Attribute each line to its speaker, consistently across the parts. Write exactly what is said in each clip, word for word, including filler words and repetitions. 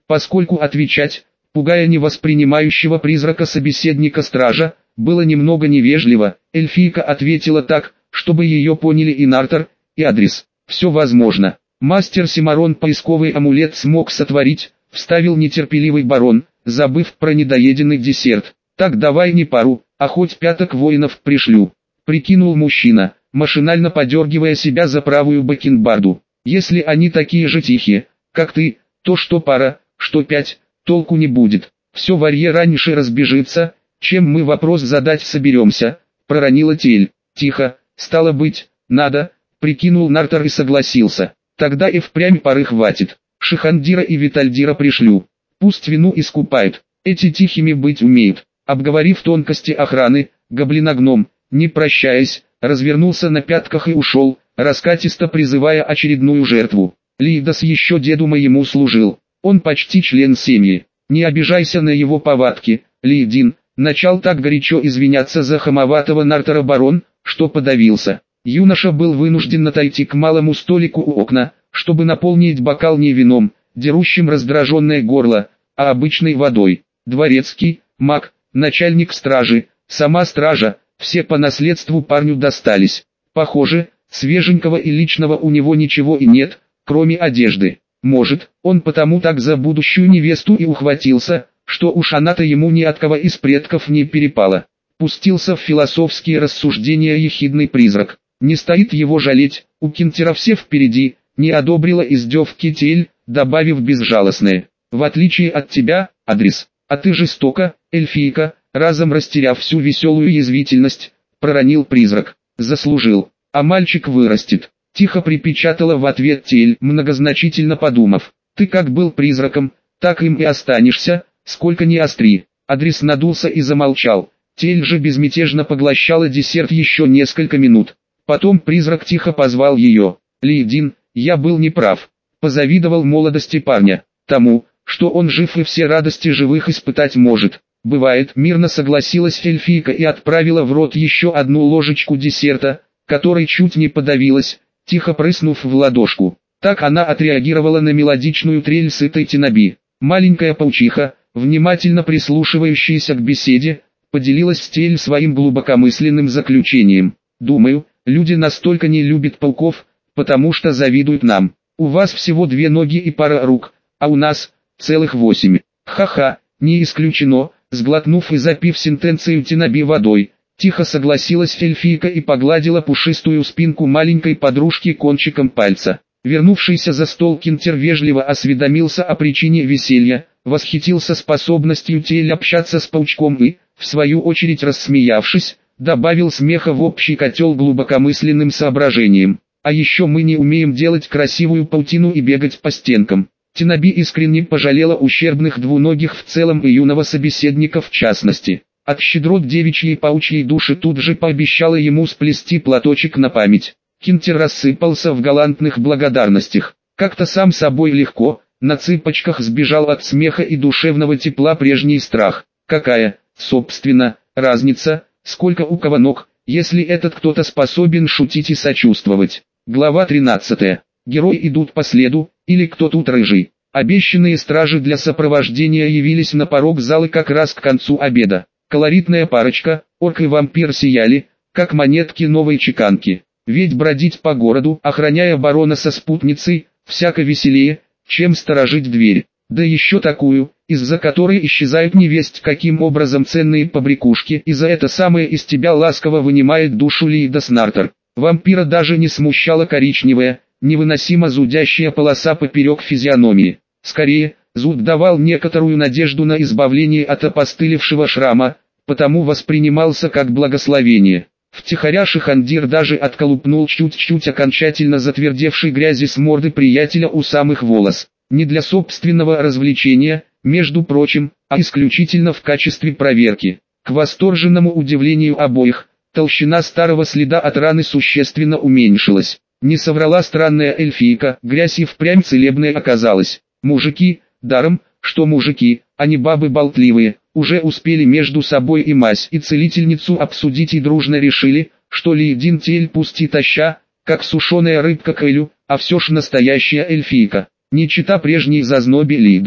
Speaker 1: поскольку отвечать, пугая невоспринимающего призрака собеседника стража, было немного невежливо, эльфийка ответила так, чтобы ее поняли и Нартор, и Адрис. «Все возможно. Мастер Симарон поисковый амулет смог сотворить», — вставил нетерпеливый барон, забыв про недоеденный десерт. «Так давай не пару, а хоть пяток воинов пришлю», — прикинул мужчина, машинально подергивая себя за правую бакенбарду. «Если они такие же тихие, как ты, то что пара, что пять, толку не будет. Все варье раньше разбежится, чем мы вопрос задать соберемся», — проронила Тель. «Тихо, стало быть, надо», — прикинул Нартор и согласился. «Тогда и впрямь пары хватит. Шихандира и Витальдира пришлю. Пусть вину искупают, эти тихими быть умеют». Обговорив тонкости охраны, гоблиногном, не прощаясь, развернулся на пятках и ушел, раскатисто призывая очередную жертву. «Лидос еще деду моему служил. Он почти член семьи. Не обижайся на его повадки, Лидин», начал так горячо извиняться за хамоватого Нартора барон, что подавился. Юноша был вынужден отойти к малому столику у окна, чтобы наполнить бокал не вином, дерущим раздраженное горло, а обычной водой. Дворецкий, маг, начальник стражи, сама стража, все по наследству парню достались. Похоже, свеженького и личного у него ничего и нет, кроме одежды. Может, он потому так за будущую невесту и ухватился, что уж она-то ему ни от кого из предков не перепала. Пустился в философские рассуждения ехидный призрак. Не стоит его жалеть, у Кинтера все впереди, не одобрила издевки Тель, добавив безжалостное. «В отличие от тебя, Адрис, а ты жестоко, эльфийка», разом растеряв всю веселую язвительность, проронил призрак. «Заслужил, а мальчик вырастет», тихо припечатала в ответ Тель, многозначительно подумав. «Ты как был призраком, так им и останешься, сколько ни остри». Адрис надулся и замолчал. Тель же безмятежно поглощала десерт еще несколько минут. Потом призрак тихо позвал ее. «Лидин, я был неправ. Позавидовал молодости парня, тому, что он жив и все радости живых испытать может». «Бывает», мирно согласилась эльфийка и отправила в рот еще одну ложечку десерта, которой чуть не подавилась, тихо прыснув в ладошку. Так она отреагировала на мелодичную трель сытой Тинаби. Маленькая паучиха, внимательно прислушивающаяся к беседе, поделилась с Тель своим глубокомысленным заключением. «Думаю, люди настолько не любят пауков, потому что завидуют нам. У вас всего две ноги и пара рук, а у нас целых восемь. Ха-ха, не исключено», сглотнув и запив сентенцию Тинаби водой, тихо согласилась эльфийка и погладила пушистую спинку маленькой подружки кончиком пальца. Вернувшийся за стол Кинтер вежливо осведомился о причине веселья, восхитился способностью Тель общаться с паучком и, в свою очередь рассмеявшись, добавил смеха в общий котел глубокомысленным соображением. «А еще мы не умеем делать красивую паутину и бегать по стенкам». Тинаби искренне пожалела ущербных двуногих в целом и юного собеседника в частности. От щедрот девичьей паучьей души тут же пообещала ему сплести платочек на память. Кинтер рассыпался в галантных благодарностях. Как-то сам собой легко, на цыпочках сбежал от смеха и душевного тепла прежний страх. Какая, собственно, разница, сколько у кого ног, если этот кто-то способен шутить и сочувствовать. Глава тринадцатая. Герои идут по следу, или кто тут рыжий. Обещанные стражи для сопровождения явились на порог зала как раз к концу обеда. Колоритная парочка, орк и вампир сияли, как монетки новой чеканки. Ведь бродить по городу, охраняя барона со спутницей, всяко веселее, чем сторожить дверь. Да еще такую, из-за которой исчезают невесть каким образом ценные побрякушки, и за это самое из тебя ласково вынимает душу Лидос Нартор. Вампира даже не смущала коричневая, невыносимо зудящая полоса поперек физиономии. Скорее, зуд давал некоторую надежду на избавление от опостылевшего шрама, потому воспринимался как благословение. Втихаря Шихандир даже отколупнул чуть-чуть окончательно затвердевшей грязи с морды приятеля у самых волос. Не для собственного развлечения, между прочим, а исключительно в качестве проверки. К восторженному удивлению обоих, толщина старого следа от раны существенно уменьшилась. Не соврала странная эльфийка, грязь и впрямь целебная оказалась. Мужики, даром, что мужики, а не бабы болтливые, уже успели между собой и мазь и целительницу обсудить и дружно решили, что Лидин Тель пусть и таща, как сушеная рыбка к элю, а все ж настоящая эльфийка, не чита прежней зазнобе Лидоса.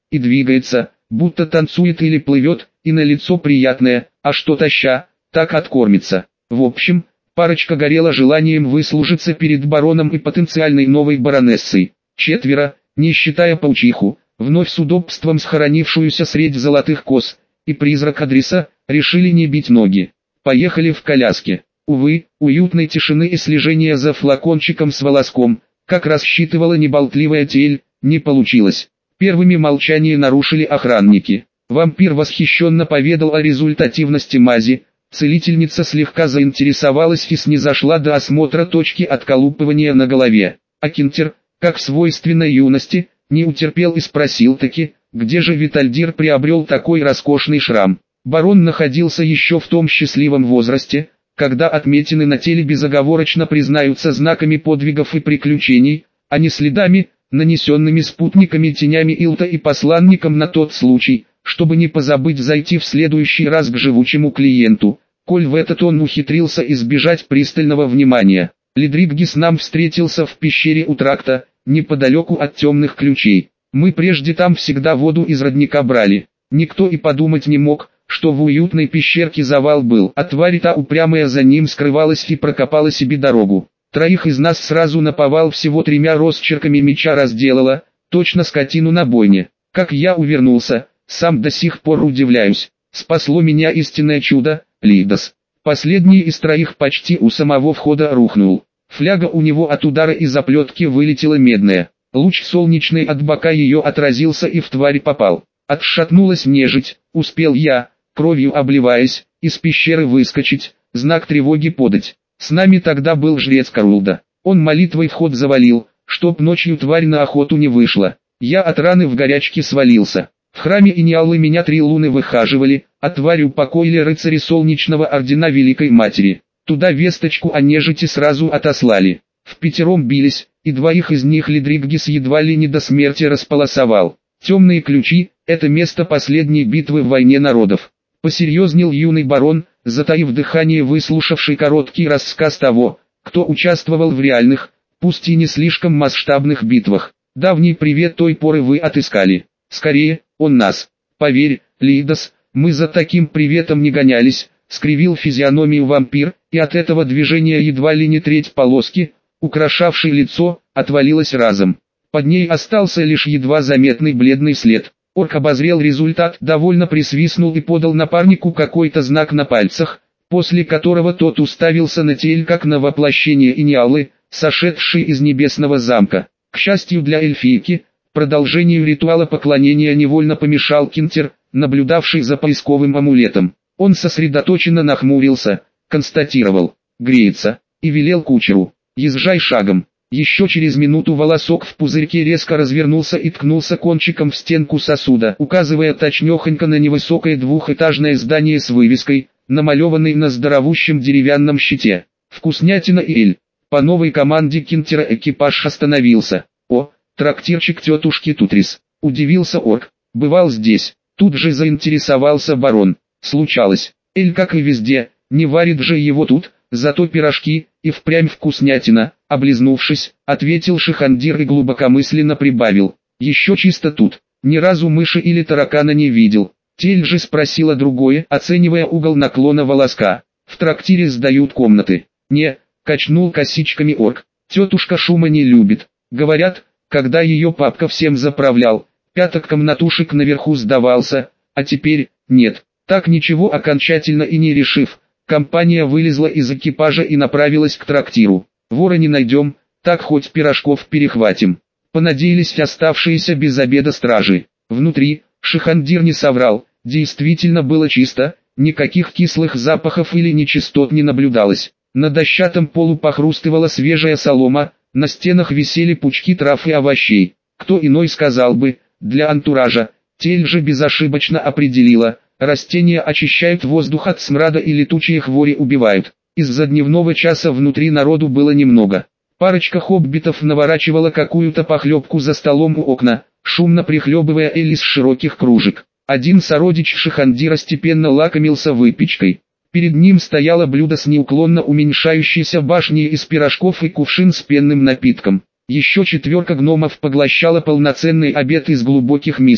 Speaker 1: и двигается, будто танцует или плывет, и на лицо приятное, а что таща, так откормится. В общем, парочка горела желанием выслужиться перед бароном и потенциальной новой баронессой. Четверо, не считая паучиху, вновь с удобством схоронившуюся средь золотых кос, и призрак адреса, решили не бить ноги. Поехали в коляске. Увы, уютной тишины и слежения за флакончиком с волоском, как рассчитывала неболтливая Тель, не получилось. Первыми молчание нарушили охранники. Вампир восхищенно поведал о результативности мази, целительница слегка заинтересовалась и снизошла до осмотра точки отколупывания на голове. А Кинтер, как свойственно юности, не утерпел и спросил таки, где же Витальдир приобрел такой роскошный шрам. Барон находился еще в том счастливом возрасте, когда отметины на теле безоговорочно признаются знаками подвигов и приключений, а не следами, нанесенными спутниками тенями Илта и посланником на тот случай, чтобы не позабыть зайти в следующий раз к живучему клиенту, коль в этот он ухитрился избежать пристального внимания. Лидриггис нам встретился в пещере у тракта, неподалеку от темных ключей. Мы прежде там всегда воду из родника брали. Никто и подумать не мог, что в уютной пещерке завал был, а тварь та упрямая за ним скрывалась и прокопала себе дорогу. Троих из нас сразу наповал всего тремя росчерками меча разделала, точно скотину на бойне. Как я увернулся, сам до сих пор удивляюсь. Спасло меня истинное чудо, Лидос. Последний из троих почти у самого входа рухнул. Фляга у него от удара из заплетки вылетела медная. Луч солнечный от бока ее отразился и в тварь попал. Отшатнулась нежить, успел я, кровью обливаясь, из пещеры выскочить, знак тревоги подать. С нами тогда был жрец Карулда. Он молитвой вход завалил, чтоб ночью тварь на охоту не вышла. Я от раны в горячке свалился. В храме Иниалы меня три луны выхаживали, а тварь упокоили рыцари Солнечного Ордена Великой Матери. Туда весточку о нежити сразу отослали. Впятером бились, и двоих из них Лидриггис едва ли не до смерти располосовал. Темные ключи – это место последней битвы в войне народов. Посерьезнел юный барон, затаив дыхание, выслушавший короткий рассказ того, кто участвовал в реальных, пусть и не слишком масштабных битвах. Давний привет той поры вы отыскали. Скорее, он нас. Поверь, Лидос, мы за таким приветом не гонялись, скривил физиономию вампир, и от этого движения едва ли не треть полоски, украшавшей лицо, отвалилась разом. Под ней остался лишь едва заметный бледный след. Орк обозрел результат, довольно присвистнул и подал напарнику какой-то знак на пальцах, после которого тот уставился на Тель как на воплощение Иниалы, сошедшей из небесного замка. К счастью для эльфийки, продолжению ритуала поклонения невольно помешал Кинтер, наблюдавший за поисковым амулетом. Он сосредоточенно нахмурился, констатировал «греется» и велел кучеру «езжай шагом». Еще через минуту волосок в пузырьке резко развернулся и ткнулся кончиком в стенку сосуда, указывая точнёхонько на невысокое двухэтажное здание с вывеской, намалеванной на здоровущем деревянном щите. Вкуснятина и эль. По новой команде Кинтера экипаж остановился. О, трактирчик тетушки Тутрис. Удивился орк. Бывал здесь. Тут же заинтересовался барон. Случалось. Эль, как и везде, не варит же его тут, зато пирожки, и впрямь вкуснятина, облизнувшись, ответил Шихандир и глубокомысленно прибавил. Еще чисто тут, ни разу мыши или таракана не видел. Тель же спросила другое, оценивая угол наклона волоска. В трактире сдают комнаты. Не, качнул косичками орк. Тетушка шума не любит. Говорят, когда ее папка всем заправлял, пяток комнатушек наверху сдавался, а теперь, нет. Так ничего окончательно и не решив, компания вылезла из экипажа и направилась к трактиру. Вора не найдем, так хоть пирожков перехватим. Понадеялись оставшиеся без обеда стражи. Внутри, Шихандир не соврал, действительно было чисто, никаких кислых запахов или нечистот не наблюдалось. На дощатом полу похрустывала свежая солома, на стенах висели пучки трав и овощей. Кто иной сказал бы, для антуража, Тель же безошибочно определила, растения очищают воздух от смрада и летучие хвори убивают. Из-за дневного часа внутри народу было немного. Парочка хоббитов наворачивала какую-то похлебку за столом у окна, шумно прихлебывая эль из широких кружек. Один сородич Шихандира степенно лакомился выпечкой. Перед ним стояло блюдо с неуклонно уменьшающейся башней из пирожков и кувшин с пенным напитком. Еще четверка гномов поглощала полноценный обед из глубоких мисок.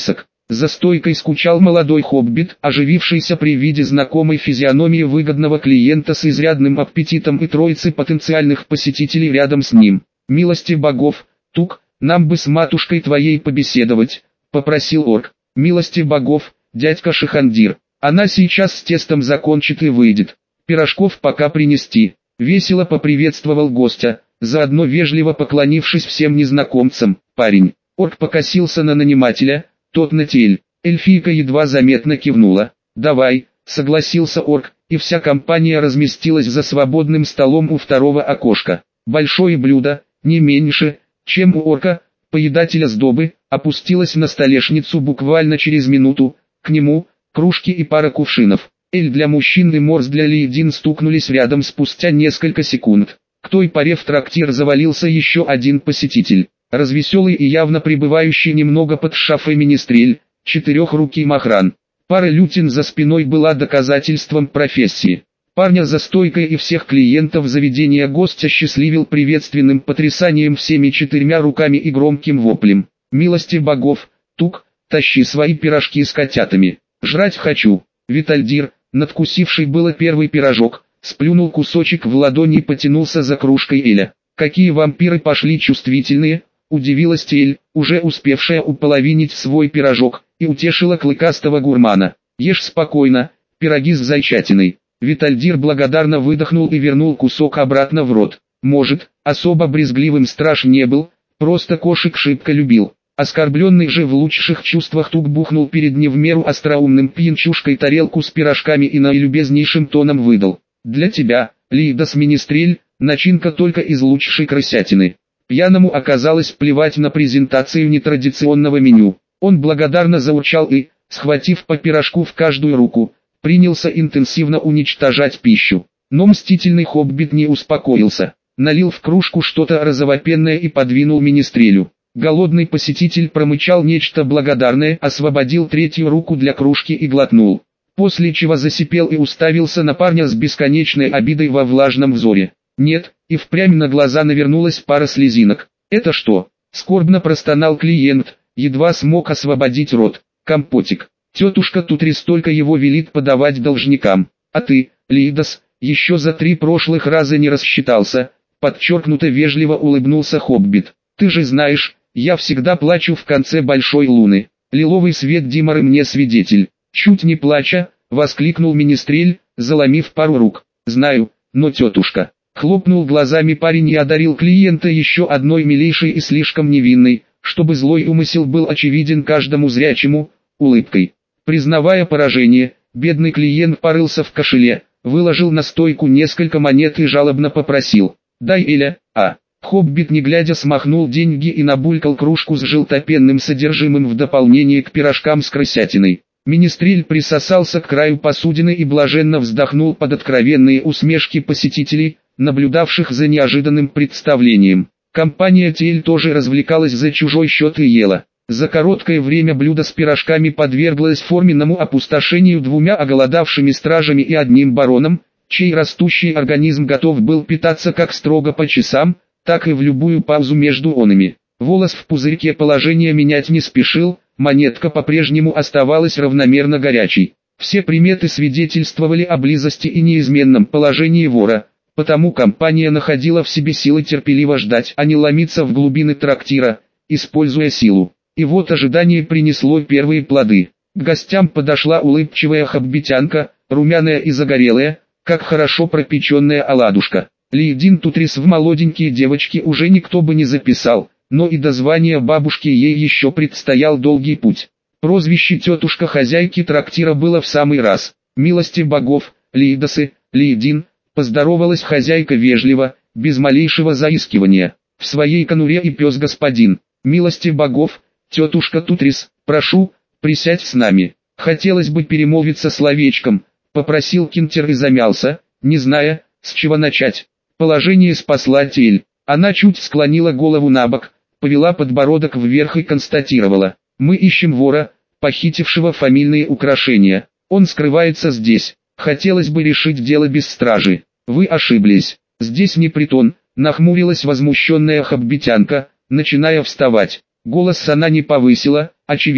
Speaker 1: За стойкой скучал молодой хоббит, оживившийся при виде знакомой физиономии выгодного клиента с изрядным аппетитом и троицы потенциальных посетителей рядом с ним. «Милости богов, Тук, нам бы с матушкой твоей побеседовать», — попросил орк. «Милости богов, дядька Шихандир, она сейчас с тестом закончит и выйдет. Пирожков пока принести». Весело поприветствовал гостя, заодно вежливо поклонившись всем незнакомцам. «Парень». Орк покосился на нанимателя, тот на тель. Эльфийка едва заметно кивнула. «Давай», — согласился орк, и вся компания разместилась за свободным столом у второго окошка. Большое блюдо, не меньше, чем у орка, поедателя сдобы, опустилось на столешницу буквально через минуту. К нему кружки и пара кувшинов. Эль для мужчин и морс для лейдин стукнулись рядом спустя несколько секунд. К той поре в трактир завалился еще один посетитель. Развеселый и явно пребывающий немного под шафой министрель, четырехрукий махран. Пара лютин за спиной была доказательством профессии. Парня за стойкой и всех клиентов заведения гостя счастливил приветственным потрясанием всеми четырьмя руками и громким воплем. «Милости богов, Тук, тащи свои пирожки с котятами. Жрать хочу». Витальдир, надкусивший было первый пирожок, сплюнул кусочек в ладони и потянулся за кружкой Эля. «Какие вампиры пошли чувствительные!» — удивилась Тель, уже успевшая уполовинить свой пирожок, и утешила клыкастого гурмана. «Ешь спокойно, пироги с зайчатиной». Витальдир благодарно выдохнул и вернул кусок обратно в рот. Может, особо брезгливым страж не был, просто кошек шибко любил. Оскорбленный же в лучших чувствах Тук бухнул перед не в меру остроумным пьянчушкой тарелку с пирожками и наилюбезнейшим тоном выдал. «Для тебя, Лидас Министрель, начинка только из лучшей крысятины». Пьяному оказалось плевать на презентацию нетрадиционного меню. Он благодарно заурчал и, схватив по пирожку в каждую руку, принялся интенсивно уничтожать пищу. Но мстительный хоббит не успокоился. Налил в кружку что-то розовопенное и подвинул Министрелю. Голодный посетитель промычал нечто благодарное, освободил третью руку для кружки и глотнул. После чего засипел и уставился на парня с бесконечной обидой во влажном взоре. Нет, и впрямь на глаза навернулась пара слезинок. «Это что?» — скорбно простонал клиент, едва смог освободить рот. «Компотик. Тетушка Тутрис только его велит подавать должникам. А ты, Лидас, еще за три прошлых раза не рассчитался», — подчеркнуто вежливо улыбнулся хоббит. «Ты же знаешь, я всегда плачу в конце большой луны. Лиловый свет Димары мне свидетель». Чуть не плача, воскликнул Министрель, заломив пару рук. «Знаю, но тетушка...» Хлопнул глазами парень и одарил клиента еще одной милейшей и слишком невинной, чтобы злой умысел был очевиден каждому зрячему, улыбкой. Признавая поражение, бедный клиент порылся в кошеле, выложил на стойку несколько монет и жалобно попросил: «Дай Эля, а». Хоббит не глядя смахнул деньги и набулькал кружку с желтопенным содержимым в дополнение к пирожкам с крысятиной. Министрель присосался к краю посудины и блаженно вздохнул под откровенные усмешки посетителей, наблюдавших за неожиданным представлением. Компания Тель тоже развлекалась за чужой счет и ела. За короткое время блюдо с пирожками подверглось форменному опустошению двумя оголодавшими стражами и одним бароном, чей растущий организм готов был питаться как строго по часам, так и в любую паузу между онами. Волос в пузырьке положение менять не спешил, монетка по-прежнему оставалась равномерно горячей. Все приметы свидетельствовали о близости и неизменном положении вора, потому компания находила в себе силы терпеливо ждать, а не ломиться в глубины трактира, используя силу. И вот ожидание принесло первые плоды. К гостям подошла улыбчивая хоббитянка, румяная и загорелая, как хорошо пропеченная оладушка. Лейдин Тутрис в молоденькие девочки уже никто бы не записал, но и до звания бабушки ей еще предстоял долгий путь. Прозвище тетушка хозяйки трактира было в самый раз. «Милости богов, Лейдасы, Лейдин», поздоровалась хозяйка вежливо, без малейшего заискивания. «В своей конуре и пес господин. Милости богов, тетушка Тутрис, прошу, присядь с нами». Хотелось бы перемолвиться словечком, попросил Кинтер и замялся, не зная, с чего начать. Положение спасла Тель. Она чуть склонила голову набок, повела подбородок вверх и констатировала: «Мы ищем вора, похитившего фамильные украшения. Он скрывается здесь. Хотелось бы решить дело без стражи». «Вы ошиблись. Здесь не притон», — нахмурилась возмущенная хоббитянка, начиная вставать. Голос она не повысила, очевидно,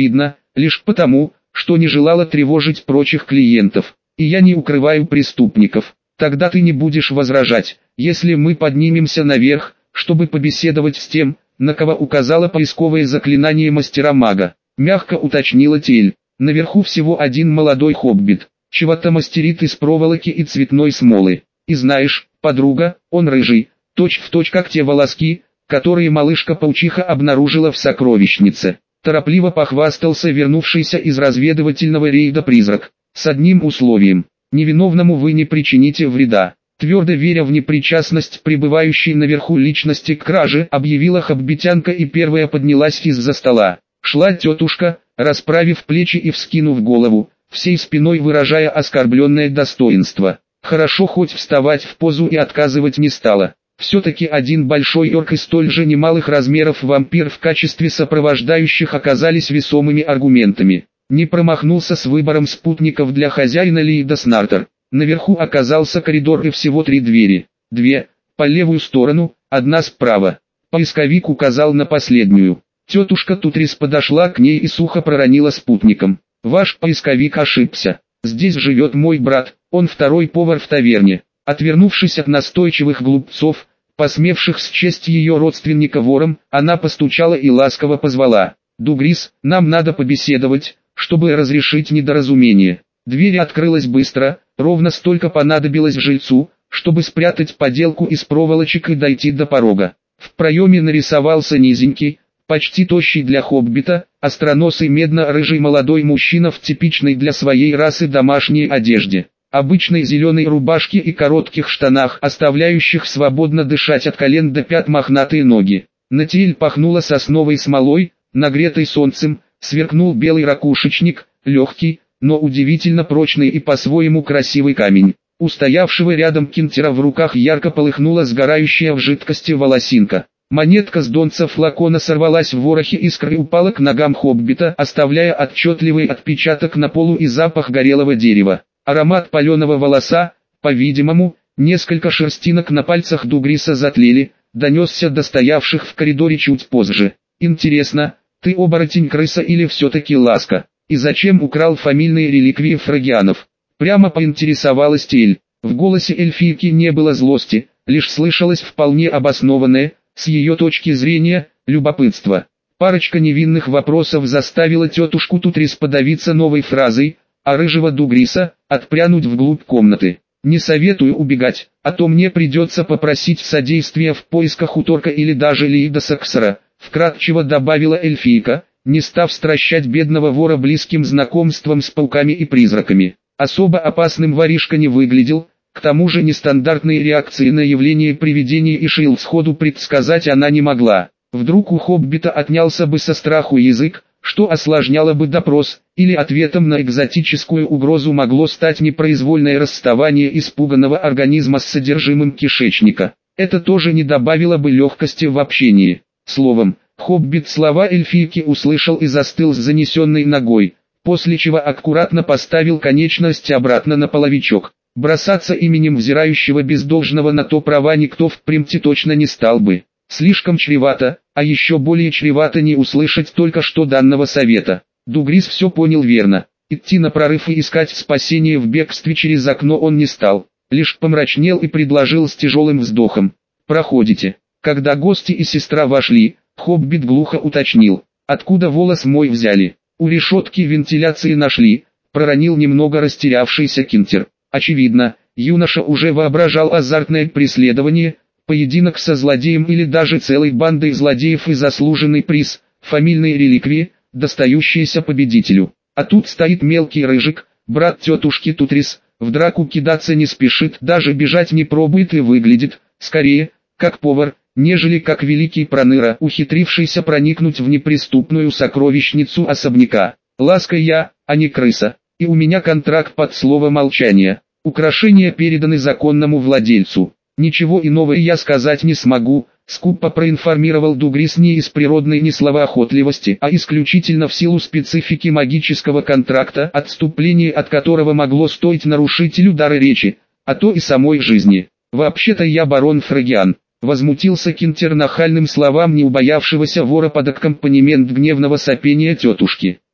Speaker 1: лишь потому, что не желала тревожить прочих клиентов. И я не укрываю преступников. Тогда ты не будешь возражать, если мы поднимемся наверх, чтобы побеседовать с тем, на кого указало поисковое заклинание мастера-мага. Мягко уточнила Тель. Наверху всего один молодой хоббит. Чего-то мастерит из проволоки и цветной смолы. И знаешь, подруга, он рыжий, точь-в-точь как те волоски, которые малышка-паучиха обнаружила в сокровищнице. Торопливо похвастался вернувшийся из разведывательного рейда призрак. С одним условием. Невиновному вы не причините вреда. Твердо веря в непричастность пребывающей наверху личности к краже, объявила хоббитянка и первая поднялась из-за стола. Шла тетушка, расправив плечи и вскинув голову, всей спиной выражая оскорбленное достоинство. Хорошо хоть вставать в позу и отказывать не стала. Все-таки один большой орк и столь же немалых размеров вампир в качестве сопровождающих оказались весомыми аргументами. Не промахнулся с выбором спутников для хозяина Лиидас Нартер. Наверху оказался коридор и всего три двери. Две, по левую сторону, одна справа. Поисковик указал на последнюю. Тетушка Тутрис подошла к ней и сухо проронила спутником. «Ваш поисковик ошибся. Здесь живет мой брат, он второй повар в таверне». Отвернувшись от настойчивых глупцов, посмевших счесть ее родственника вором, она постучала и ласково позвала. «Дугрис, нам надо побеседовать, чтобы разрешить недоразумение». Дверь открылась быстро, ровно столько понадобилось жильцу, чтобы спрятать поделку из проволочек и дойти до порога. В проеме нарисовался низенький, почти тощий для хоббита, остроносый медно-рыжий молодой мужчина в типичной для своей расы домашней одежде. Обычной зеленой рубашке и коротких штанах, оставляющих свободно дышать от колен до пят мохнатые ноги. На Тель пахнуло сосновой смолой, нагретой солнцем, сверкнул белый ракушечник, легкий, но удивительно прочный и по-своему красивый камень. У стоявшего рядом кинтера в руках ярко полыхнула сгорающая в жидкости волосинка. Монетка с донца флакона сорвалась в ворохе искр и упала к ногам хоббита, оставляя отчетливый отпечаток на полу и запах горелого дерева. Аромат паленого волоса, по-видимому, несколько шерстинок на пальцах Дугриса затлели, донесся до стоявших в коридоре чуть позже. «Интересно, ты оборотень-крыса или все-таки ласка? И зачем украл фамильные реликвии фрагианов?» Прямо поинтересовалась Тель. В голосе эльфийки не было злости, лишь слышалось вполне обоснованное, с ее точки зрения, любопытство. Парочка невинных вопросов заставила тетушку Тутрис подавиться новой фразой, а рыжего Дугриса отпрянуть вглубь комнаты. «Не советую убегать, а то мне придется попросить содействия в поисках Уторка или даже Лиидаса Ксара», вкратчиво добавила эльфийка, не став стращать бедного вора близким знакомством с пауками и призраками. Особо опасным воришка не выглядел, к тому же нестандартные реакции на явление привидений и Шейл сходу предсказать она не могла. Вдруг у хоббита отнялся бы со страху язык, что осложняло бы допрос, или ответом на экзотическую угрозу могло стать непроизвольное расставание испуганного организма с содержимым кишечника. Это тоже не добавило бы легкости в общении. Словом, хоббит слова эльфийки услышал и застыл с занесенной ногой, после чего аккуратно поставил конечность обратно на половичок. Бросаться именем взирающего без должного на то права никто впрямь точно не стал бы. Слишком чревато, а еще более чревато не услышать только что данного совета. Дугрис все понял верно. Идти на прорыв и искать спасение в бегстве через окно он не стал. Лишь помрачнел и предложил с тяжелым вздохом. «Проходите». Когда гости и сестра вошли, хоббит глухо уточнил. «Откуда волос мой взяли?» «У решетки вентиляции нашли», проронил немного растерявшийся кинтер. Очевидно, юноша уже воображал азартное преследование, поединок со злодеем или даже целой бандой злодеев и заслуженный приз, фамильные реликвии, достающиеся победителю. А тут стоит мелкий рыжик, брат тетушки Тутрис, в драку кидаться не спешит, даже бежать не пробует и выглядит, скорее, как повар, нежели как великий проныра, ухитрившийся проникнуть в неприступную сокровищницу особняка. Ласка я, а не крыса, и у меня контракт под слово молчания. Украшения переданы законному владельцу. Ничего иного я сказать не смогу, скупо проинформировал Дугрис не из природной ни словоохотливости, а исключительно в силу специфики магического контракта, отступление от которого могло стоить нарушителю дара речи, а то и самой жизни. «Вообще-то я барон Фрагиан», — возмутился кинтер нахальным словам не убоявшегося вора под аккомпанемент гневного сопения тетушки.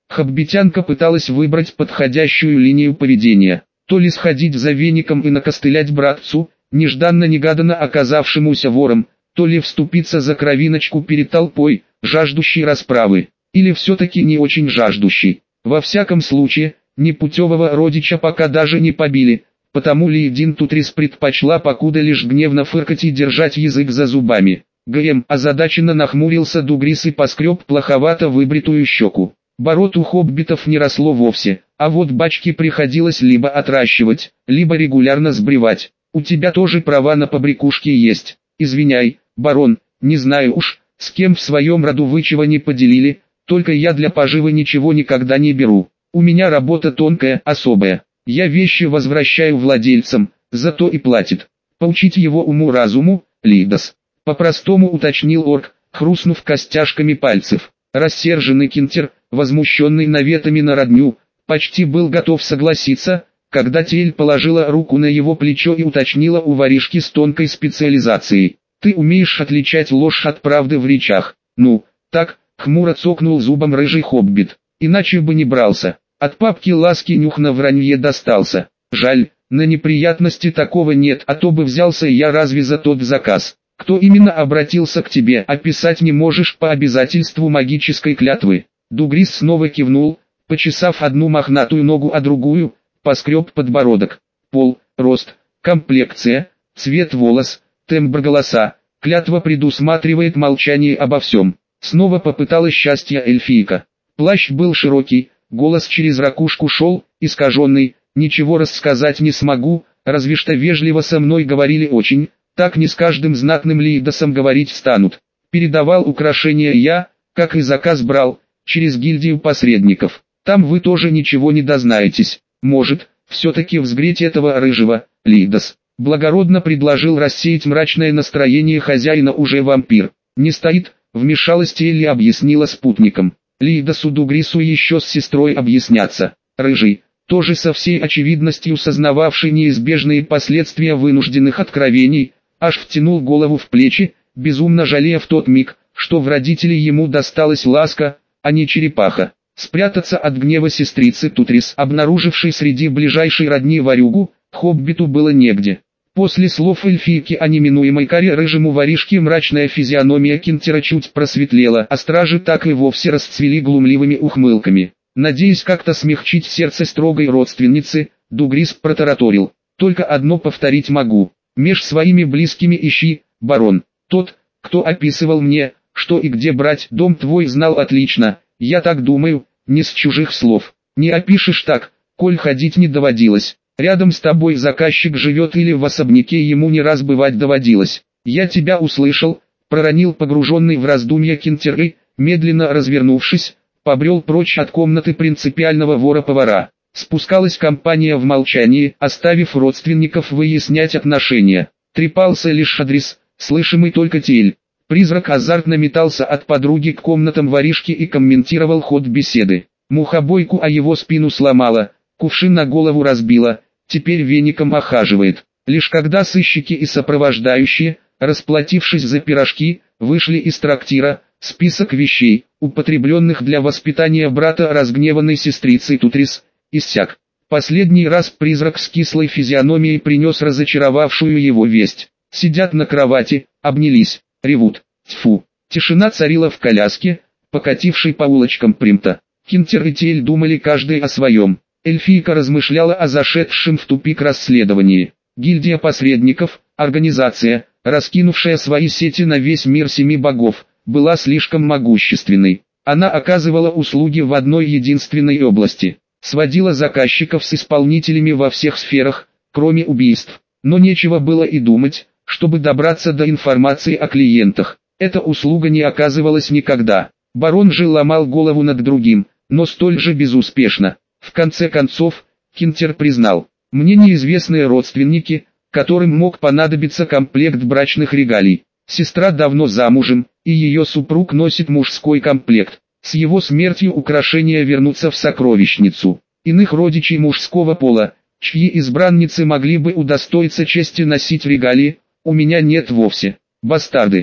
Speaker 1: Хоббитянка пыталась выбрать подходящую линию поведения. То ли сходить за веником и накостылять братцу, нежданно-негаданно оказавшемуся вором, то ли вступиться за кровиночку перед толпой, жаждущей расправы, или все-таки не очень жаждущей. Во всяком случае, непутевого родича пока даже не побили, потому Лейдин Тутрис предпочла покуда лишь гневно фыркать и держать язык за зубами. ГМ озадаченно нахмурился Дугрис и поскреб плоховато выбритую щеку. Бород у хоббитов не росло вовсе, а вот бачки приходилось либо отращивать, либо регулярно сбривать. У тебя тоже права на побрякушки есть. Извиняй, барон, не знаю уж, с кем в своем роду вы чего не поделили, только я для поживы ничего никогда не беру. У меня работа тонкая, особая. Я вещи возвращаю владельцам, зато и платит. Поучить его уму-разуму, Лидос. По-простому уточнил орк, хрустнув костяшками пальцев. Рассерженный Кинтер, возмущенный наветами на родню, почти был готов согласиться, когда Тель положила руку на его плечо и уточнила у воришки с тонкой специализацией. «Ты умеешь отличать ложь от правды в речах?» «Ну, так», — хмуро цокнул зубом рыжий хоббит. «Иначе бы не брался. От папки ласки нюх на вранье достался. Жаль, на неприятности такого нет, а то бы взялся я разве за тот заказ. Кто именно обратился к тебе, описать не можешь по обязательству магической клятвы?» Дугрис снова кивнул, почесав одну мохнатую ногу, а другую поскреб подбородок. Пол, рост, комплекция, цвет волос, тембр голоса. Клятва предусматривает молчание обо всем. Снова попыталась счастья эльфийка. Плащ был широкий, голос через ракушку шел, искаженный. Ничего рассказать не смогу, разве что вежливо со мной говорили очень. Так не с каждым знатным лейдосом говорить станут. Передавал украшения я, как и заказ брал, через гильдию посредников. Там вы тоже ничего не дознаетесь. Может, все-таки взгреть этого рыжего, Лейдос. Благородно предложил рассеять мрачное настроение хозяина уже вампир. Не стоит, вмешалась Телли и объяснила спутникам. Лейдосу Дугрису еще с сестрой объясняться. Рыжий, тоже со всей очевидностью сознававший неизбежные последствия вынужденных откровений, аж втянул голову в плечи, безумно жалея в тот миг, что в родителей ему досталась ласка, а не черепаха. Спрятаться от гнева сестрицы Тутрис, обнаружившей среди ближайшей родни ворюгу, хоббиту было негде. После слов эльфийки о неминуемой каре рыжему воришке мрачная физиономия Кинтера чуть просветлела, а стражи так и вовсе расцвели глумливыми ухмылками. Надеясь как-то смягчить сердце строгой родственницы, Дугрис протараторил. «Только одно повторить могу. Меж своими близкими ищи, барон. Тот, кто описывал мне, что и где брать, дом твой знал отлично. Я так думаю, не с чужих слов. Не опишешь так, коль ходить не доводилось. Рядом с тобой заказчик живет или в особняке ему не раз бывать доводилось. Я тебя услышал», проронил погруженный в раздумья Кинтер и, медленно развернувшись, побрел прочь от комнаты принципиального вора-повара. Спускалась компания в молчании, оставив родственников выяснять отношения. Трепался лишь адрес, слышимый только Тель. Призрак азартно метался от подруги к комнатам воришки и комментировал ход беседы. Мухобойку о его спину сломала, кувшин на голову разбила, теперь веником охаживает. Лишь когда сыщики и сопровождающие, расплатившись за пирожки, вышли из трактира, список вещей, употребленных для воспитания брата разгневанной сестрицы Тутрис, иссяк. Последний раз призрак с кислой физиономией принес разочаровавшую его весть. Сидят на кровати, обнялись, ревут. Тьфу. Тишина царила в коляске, покатившей по улочкам Примта. Кинтер и Тель думали каждый о своем. Эльфийка размышляла о зашедшем в тупик расследовании. Гильдия посредников, организация, раскинувшая свои сети на весь мир семи богов, была слишком могущественной. Она оказывала услуги в одной единственной области. Сводила заказчиков с исполнителями во всех сферах, кроме убийств. Но нечего было и думать, чтобы добраться до информации о клиентах. Эта услуга не оказывалась никогда. Барон же ломал голову над другим, но столь же безуспешно. В конце концов, Кинтер признал: «Мне неизвестны родственники, которым мог понадобиться комплект брачных регалий. Сестра давно замужем, и ее супруг носит мужской комплект. С его смертью украшения вернутся в сокровищницу. Иных родичей мужского пола, чьи избранницы могли бы удостоиться чести носить регалии, у меня нет вовсе. Бастарды.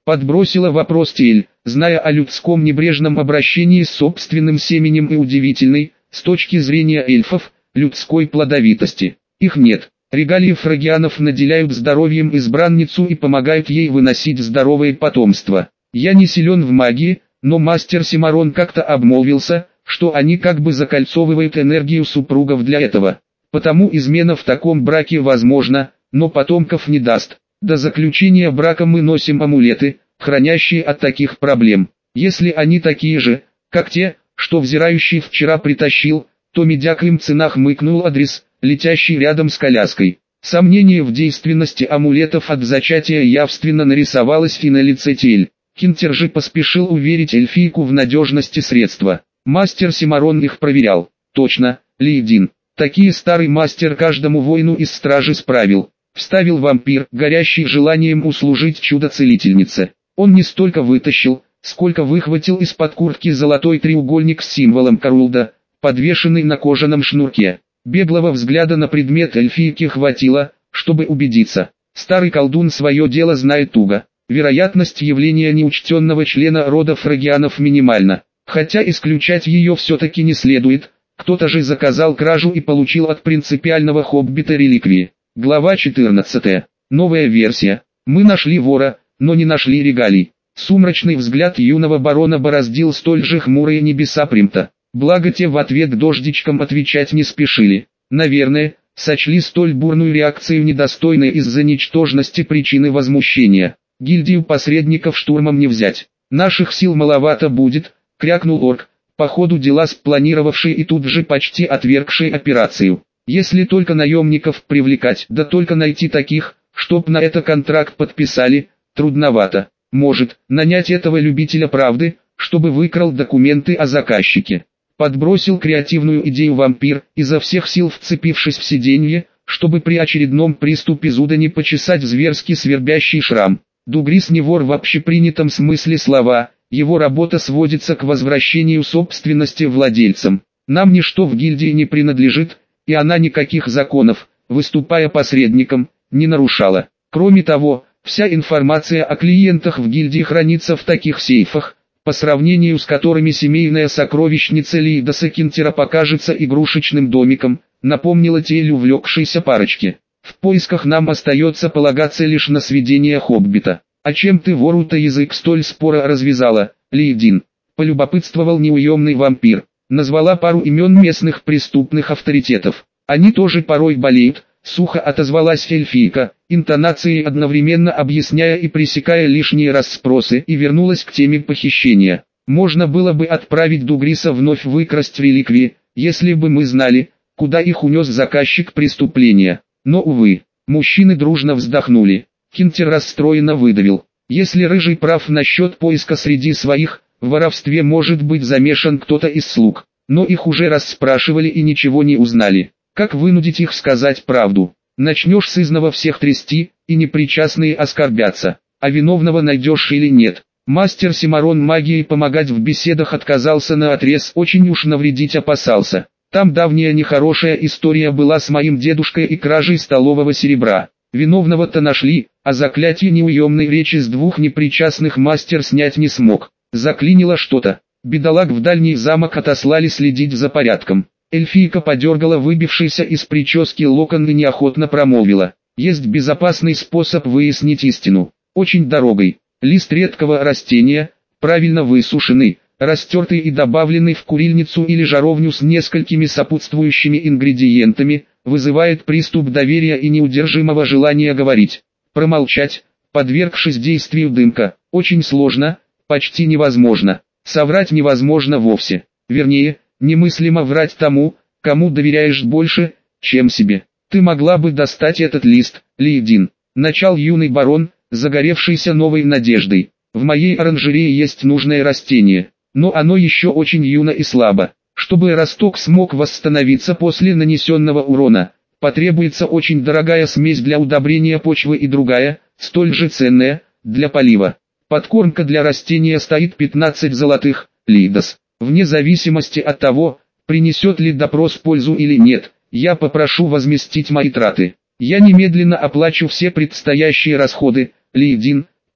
Speaker 1: Подбросила вопрос Тель, зная о людском небрежном обращении с собственным семенем и удивительной, с точки зрения эльфов, людской плодовитости. Их нет. Регалии фрагианов наделяют здоровьем избранницу и помогают ей выносить здоровое потомство. Я не силен в магии, но мастер Симарон как-то обмолвился, что они как бы закольцовывают энергию супругов для этого. Потому измена в таком браке возможна, но потомков не даст. До заключения брака мы носим амулеты, хранящие от таких проблем. Если они такие же, как те, что взирающий вчера притащил, то медяк им цена, хмыкнул Адрис, летящий рядом с коляской. Сомнение в действенности амулетов от зачатия явственно нарисовалось и на лице Тель. Кинтер же поспешил уверить эльфийку в надежности средства. Мастер Симарон их проверял. Точно, Лейдин. Такие старый мастер каждому воину из стражи справил. Вставил вампир, горящий желанием услужить чудо-целительнице. Он не столько вытащил, сколько выхватил из-под куртки золотой треугольник с символом Карулда, подвешенный на кожаном шнурке. Беглого взгляда на предмет эльфийки хватило, чтобы убедиться. Старый колдун свое дело знает туго. Вероятность явления неучтенного члена рода фрагианов минимальна. Хотя исключать ее все-таки не следует. Кто-то же заказал кражу и получил от принципиального хоббита реликвии. Глава четырнадцатая. Новая версия. Мы нашли вора, но не нашли регалий. Сумрачный взгляд юного барона бороздил столь же хмурые небеса Примта. Благо те в ответ дождичком отвечать не спешили. Наверное, сочли столь бурную реакцию недостойной из-за ничтожности причины возмущения. Гильдию посредников штурмом не взять. Наших сил маловато будет, крякнул орк, по ходу дела спланировавший и тут же почти отвергший операцию. Если только наемников привлекать, да только найти таких, чтоб на это контракт подписали, трудновато. Может, нанять этого любителя правды, чтобы выкрал документы о заказчике. Подбросил креативную идею вампир, изо всех сил вцепившись в сиденье, чтобы при очередном приступе зуда не почесать зверски свербящий шрам. Дугрис не вор в общепринятом смысле слова, его работа сводится к возвращению собственности владельцам. Нам ничто в гильдии не принадлежит, и она никаких законов, выступая посредником, не нарушала. Кроме того, вся информация о клиентах в гильдии хранится в таких сейфах, по сравнению с которыми семейная сокровищница Лейдаса Кинтера покажется игрушечным домиком, напомнила Тель увлекшейся парочке. В поисках нам остается полагаться лишь на сведения хоббита. А чем ты вору-то язык столь споро развязала, Лейдин? Полюбопытствовал неуемный вампир. Назвала пару имен местных преступных авторитетов. Они тоже порой болеют, сухо отозвалась эльфийка, интонацией одновременно объясняя и пресекая лишние расспросы, и вернулась к теме похищения. Можно было бы отправить Дугриса вновь выкрасть реликвии, если бы мы знали, куда их унес заказчик преступления. Но увы, мужчины дружно вздохнули. Кинтер расстроенно выдавил. Если Рыжий прав насчет поиска среди своих, в воровстве может быть замешан кто-то из слуг. Но их уже расспрашивали и ничего не узнали. Как вынудить их сказать правду? Начнешь сызнова всех трясти, и непричастные оскорбятся. А виновного найдешь или нет? Мастер Симарон магией помогать в беседах отказался наотрез, очень уж навредить опасался. Там давняя нехорошая история была с моим дедушкой и кражей столового серебра. Виновного-то нашли, а заклятие неуемной речи с двух непричастных мастер снять не смог. Заклинило что-то. Бедолаг в дальний замок отослали следить за порядком. Эльфийка подергала выбившийся из прически локон и неохотно промолвила. Есть безопасный способ выяснить истину. Очень дорогой. Лист редкого растения, правильно высушенный, растертый и добавленный в курильницу или жаровню с несколькими сопутствующими ингредиентами, вызывает приступ доверия и неудержимого желания говорить. Промолчать, подвергшись действию дымка, очень сложно, почти невозможно. Соврать невозможно вовсе. Вернее, немыслимо врать тому, кому доверяешь больше, чем себе. Ты могла бы достать этот лист, Лейдин. Начал юный барон, загоревшийся новой надеждой. В моей оранжерее есть нужное растение, но оно еще очень юно и слабо. Чтобы росток смог восстановиться после нанесенного урона, потребуется очень дорогая смесь для удобрения почвы и другая, столь же ценная, для полива. Подкормка для растения стоит пятнадцать золотых, Лейдас. Вне зависимости от того, принесет ли допрос пользу или нет, я попрошу возместить мои траты. Я немедленно оплачу все предстоящие расходы, Лейдин,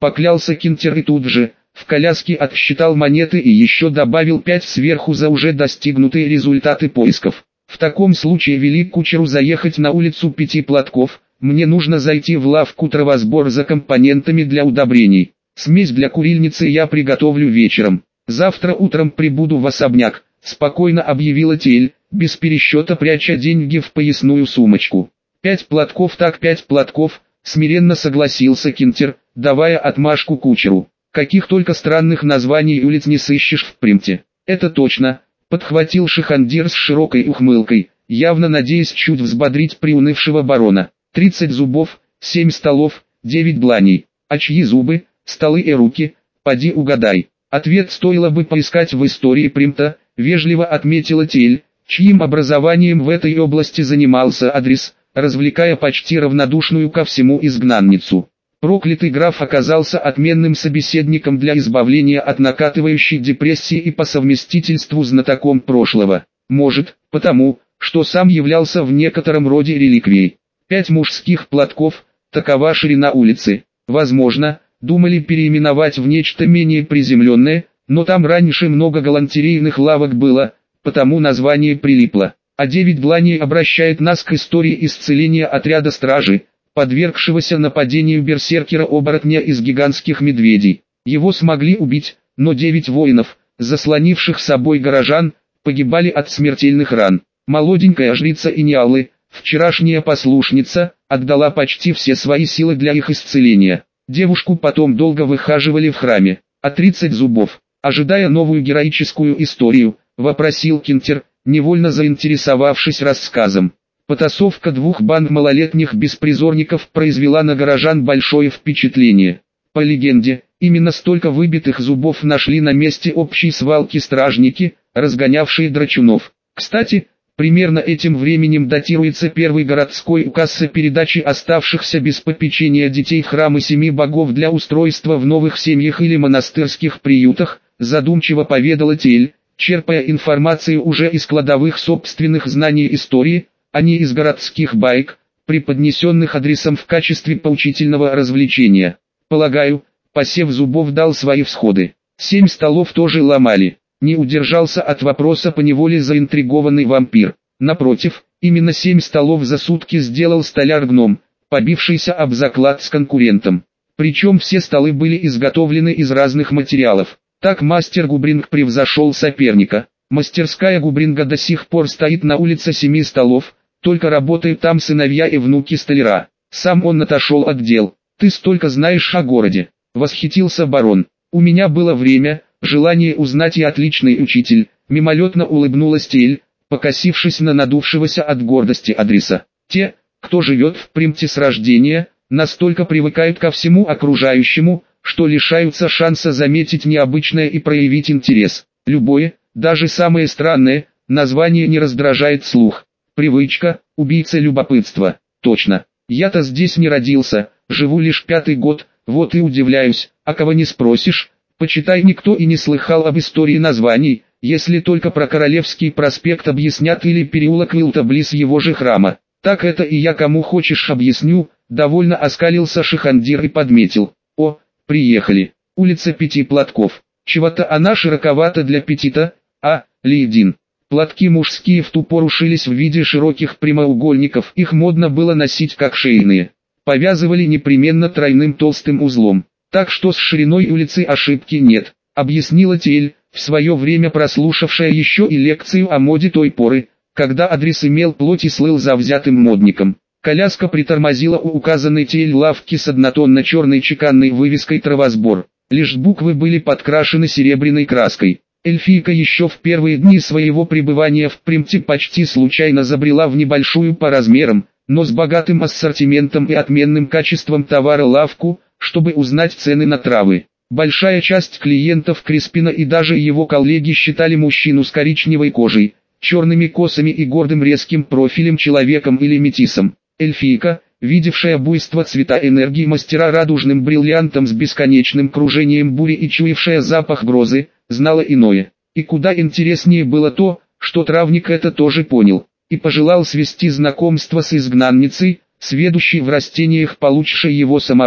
Speaker 1: поклялся Кинтер и тут же, в коляске отсчитал монеты и еще добавил пять сверху за уже достигнутые результаты поисков. В таком случае вели кучеру заехать на улицу Пяти Платков, мне нужно зайти в лавку травосбор за компонентами для удобрений. Смесь для курильницы я приготовлю вечером. Завтра утром прибуду в особняк, спокойно объявила Тель, без пересчета пряча деньги в поясную сумочку. Пять платков так пять платков, смиренно согласился Кинтер, давая отмашку кучеру. Каких только странных названий улиц не сыщешь в Примте. Это точно, подхватил Шихандир с широкой ухмылкой, явно надеясь чуть взбодрить приунывшего барона. Тридцать зубов, семь столов, девять дланей. А чьи зубы, столы и руки, поди угадай. Ответ стоило бы поискать в истории Примта, вежливо отметила Тель, чьим образованием в этой области занимался Адрис, развлекая почти равнодушную ко всему изгнанницу. Проклятый граф оказался отменным собеседником для избавления от накатывающей депрессии и по совместительству знатоком прошлого. Может, потому, что сам являлся в некотором роде реликвией. Пять мужских платков, такова ширина улицы. Возможно, думали переименовать в нечто менее приземленное, но там раньше много галантерейных лавок было, потому название прилипло. А девять дланей обращает нас к истории исцеления отряда стражи, подвергшегося нападению берсеркера-оборотня из гигантских медведей. Его смогли убить, но девять воинов, заслонивших собой горожан, погибали от смертельных ран. Молоденькая жрица Иниалы, вчерашняя послушница, отдала почти все свои силы для их исцеления. Девушку потом долго выхаживали в храме. А тридцать зубов, ожидая новую героическую историю, вопросил Кинтер, невольно заинтересовавшись рассказом. Потасовка двух банд малолетних беспризорников произвела на горожан большое впечатление. По легенде, именно столько выбитых зубов нашли на месте общей свалки стражники, разгонявшие драчунов. Кстати, примерно этим временем датируется первый городской указ о передаче оставшихся без попечения детей в храмы семи богов для устройства в новых семьях или монастырских приютах, задумчиво поведала Тель, черпая информацию уже из кладовых собственных знаний истории, а не из городских баек, преподнесенных Адрисом в качестве поучительного развлечения. Полагаю, посев зубов дал свои всходы. Семь столов тоже ломали. Не удержался от вопроса поневоле заинтригованный вампир. Напротив, именно семь столов за сутки сделал столяр-гном, побившийся об заклад с конкурентом. Причем все столы были изготовлены из разных материалов. Так мастер Губринг превзошел соперника. Мастерская Губринга до сих пор стоит на улице Семи Столов, только работают там сыновья и внуки столяра. Сам он отошел от дел. «Ты столько знаешь о городе», — восхитился барон. «У меня было время, желание узнать и отличный учитель», — мимолетно улыбнулась Тель, покосившись на надувшегося от гордости Адриса. «Те, кто живет в Примте с рождения, настолько привыкают ко всему окружающему, что лишаются шанса заметить необычное и проявить интерес. Любое, даже самое странное, название не раздражает слух. Привычка, убийца любопытства. Точно. Я-то здесь не родился, живу лишь пятый год, вот и удивляюсь, а кого не спросишь, почитай, никто и не слыхал об истории названий, если только про Королевский проспект объяснят или переулок Вилта близ его же храма. Так это и я кому хочешь объясню, довольно оскалился Шихандир и подметил. О, приехали. Улица Пяти Платков. Чего-то она широковата для пяти-то, а, Лейдин. Платки мужские в ту пору шились в виде широких прямоугольников, их модно было носить как шейные. Повязывали непременно тройным толстым узлом, так что с шириной улицы ошибки нет, объяснила Тель, в свое время прослушавшая еще и лекцию о моде той поры, когда Адрис имел плоть и слыл завзятым модником. Коляска притормозила у указанной Тель лавки с однотонно-черной чеканной вывеской «Травосбор». Лишь буквы были подкрашены серебряной краской. Эльфийка еще в первые дни своего пребывания в Примте почти случайно забрела в небольшую по размерам, но с богатым ассортиментом и отменным качеством товара лавку, чтобы узнать цены на травы. Большая часть клиентов Криспина и даже его коллеги считали мужчину с коричневой кожей, черными косами и гордым резким профилем человеком или метисом. Эльфийка, видевшая буйство цвета энергии мастера радужным бриллиантом с бесконечным кружением бури и чуявшая запах грозы, знала иное. И куда интереснее было то, что травник это тоже понял, и пожелал свести знакомство с изгнанницей, сведущей в растениях получше его самого.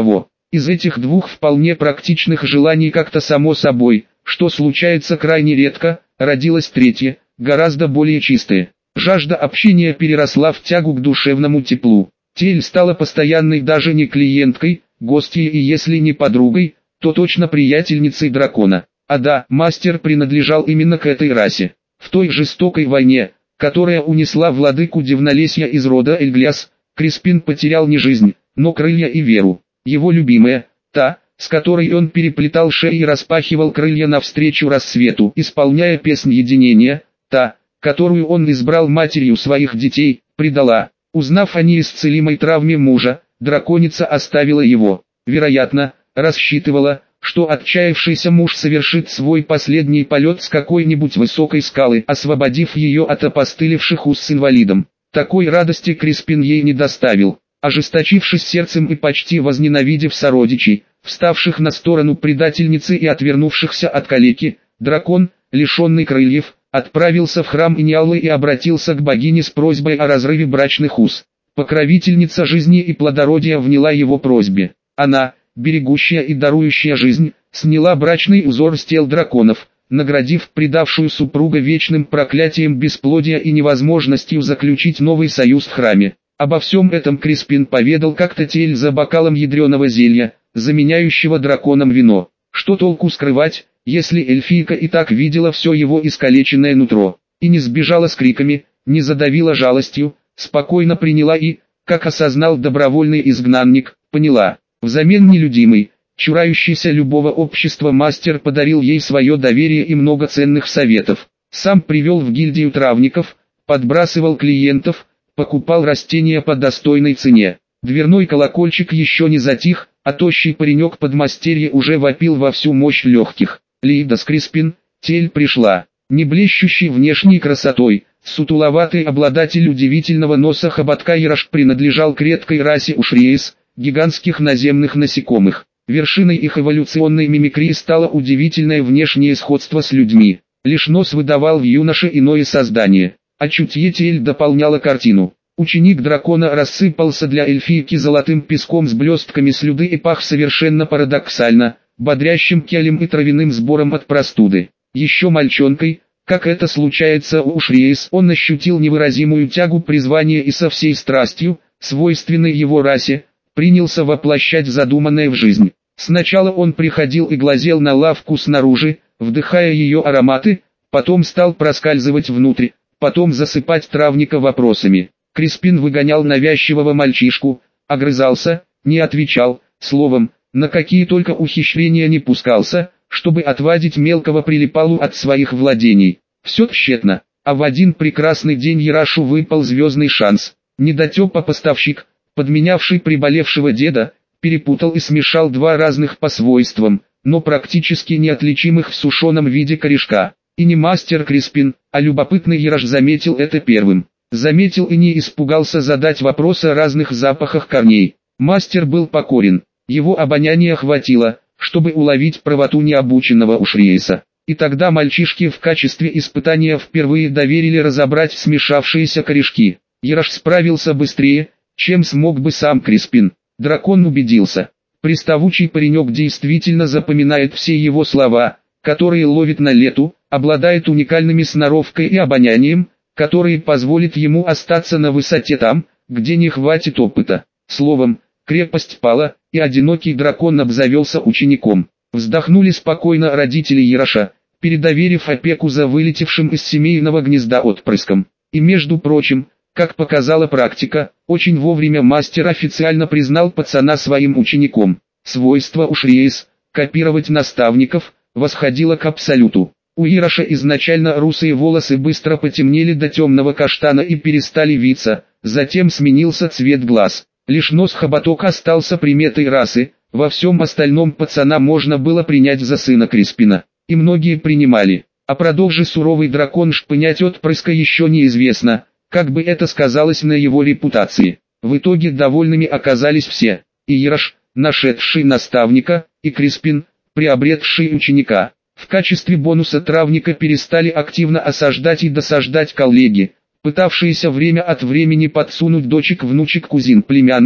Speaker 1: Из этих двух вполне практичных желаний как-то само собой, что случается крайне редко, родилось третье, гораздо более чистое. Жажда общения переросла в тягу к душевному теплу. Тель стала постоянной даже не клиенткой, гостьей и если не подругой, то точно приятельницей дракона. А да, мастер принадлежал именно к этой расе. В той жестокой войне, которая унесла владыку Дивнолесья из рода Эльгляс, Криспин потерял не жизнь, но крылья и веру. Его любимая, та, с которой он переплетал шеи и распахивал крылья навстречу рассвету, исполняя песнь единения, та, которую он избрал матерью своих детей, предала. Узнав о неисцелимой травме мужа, драконица оставила его. Вероятно, рассчитывала, что отчаявшийся муж совершит свой последний полет с какой-нибудь высокой скалы, освободив ее от опостылевших уз с инвалидом. Такой радости Криспин ей не доставил. Ожесточившись сердцем и почти возненавидев сородичей, вставших на сторону предательницы и отвернувшихся от калеки, дракон, лишенный крыльев, отправился в храм Иньяллы и обратился к богине с просьбой о разрыве брачных уз. Покровительница жизни и плодородия вняла его просьбе. Она, берегущая и дарующая жизнь, сняла брачный узор с тел драконов, наградив предавшую супруга вечным проклятием бесплодия и невозможностью заключить новый союз в храме. Обо всем этом Криспин поведал как-то Тель за бокалом ядреного зелья, заменяющего драконам вино. Что толку скрывать, если эльфийка и так видела все его искалеченное нутро, и не сбежала с криками, не задавила жалостью, спокойно приняла и, как осознал добровольный изгнанник, поняла. Взамен нелюдимый, чурающийся любого общества мастер подарил ей свое доверие и много ценных советов. Сам привел в гильдию травников, подбрасывал клиентов, покупал растения по достойной цене. Дверной колокольчик еще не затих, а тощий паренек подмастерье уже вопил во всю мощь легких. Лида Криспин, Тель пришла, не блещущий внешней красотой, сутуловатый обладатель удивительного носа хоботка Яраш принадлежал к редкой расе ушриес, гигантских наземных насекомых. Вершиной их эволюционной мимикрии стало удивительное внешнее сходство с людьми. Лишь нос выдавал в юноше иное создание, а чутье Тель дополняло картину. Ученик дракона рассыпался для эльфийки золотым песком с блестками слюды и пах совершенно парадоксально, бодрящим келем и травяным сбором от простуды. Еще мальчонкой, как это случается у ушриес, он ощутил невыразимую тягу призвания и со всей страстью, свойственной его расе, принялся воплощать задуманное в жизнь. Сначала он приходил и глазел на лавку снаружи, вдыхая ее ароматы, потом стал проскальзывать внутрь, потом засыпать травника вопросами. Криспин выгонял навязчивого мальчишку, огрызался, не отвечал, словом, на какие только ухищрения не пускался, чтобы отвадить мелкого прилипалу от своих владений. Все тщетно, а в один прекрасный день Ярашу выпал звездный шанс. Недотепа-поставщик, подменявший приболевшего деда, перепутал и смешал два разных по свойствам, но практически неотличимых в сушеном виде корешка. И не мастер Криспин, а любопытный Яраш заметил это первым. Заметил и не испугался задать вопрос о разных запахах корней. Мастер был покорен, его обоняния хватило, чтобы уловить правоту необученного ушриеса. И тогда мальчишки в качестве испытания впервые доверили разобрать смешавшиеся корешки. Яраш справился быстрее, чем смог бы сам Криспин. Дракон убедился. Приставучий паренек действительно запоминает все его слова, которые ловит на лету, обладает уникальными сноровкой и обонянием, которые позволят ему остаться на высоте там, где не хватит опыта. Словом, крепость пала, и одинокий дракон обзавелся учеником. Вздохнули спокойно родители Яраша, передоверив опеку за вылетевшим из семейного гнезда отпрыском. И между прочим, как показала практика, очень вовремя мастер официально признал пацана своим учеником. Свойство ушриес, копировать наставников, восходило к абсолюту. У Яраша изначально русые волосы быстро потемнели до темного каштана и перестали виться, затем сменился цвет глаз. Лишь нос-хоботок остался приметой расы, во всем остальном пацана можно было принять за сына Криспина. И многие принимали. А продолжи суровый дракон шпынять отпрыска еще неизвестно, как бы это сказалось на его репутации. В итоге довольными оказались все. И Яраш, нашедший наставника, и Криспин, приобретший ученика. В качестве бонуса травника перестали активно осаждать и досаждать коллеги, пытавшиеся время от времени подсунуть дочек, внучек, кузин, племянниц,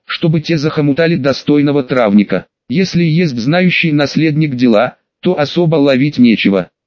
Speaker 1: чтобы те захомутали достойного травника. Если есть знающий наследник дела, то особо ловить нечего.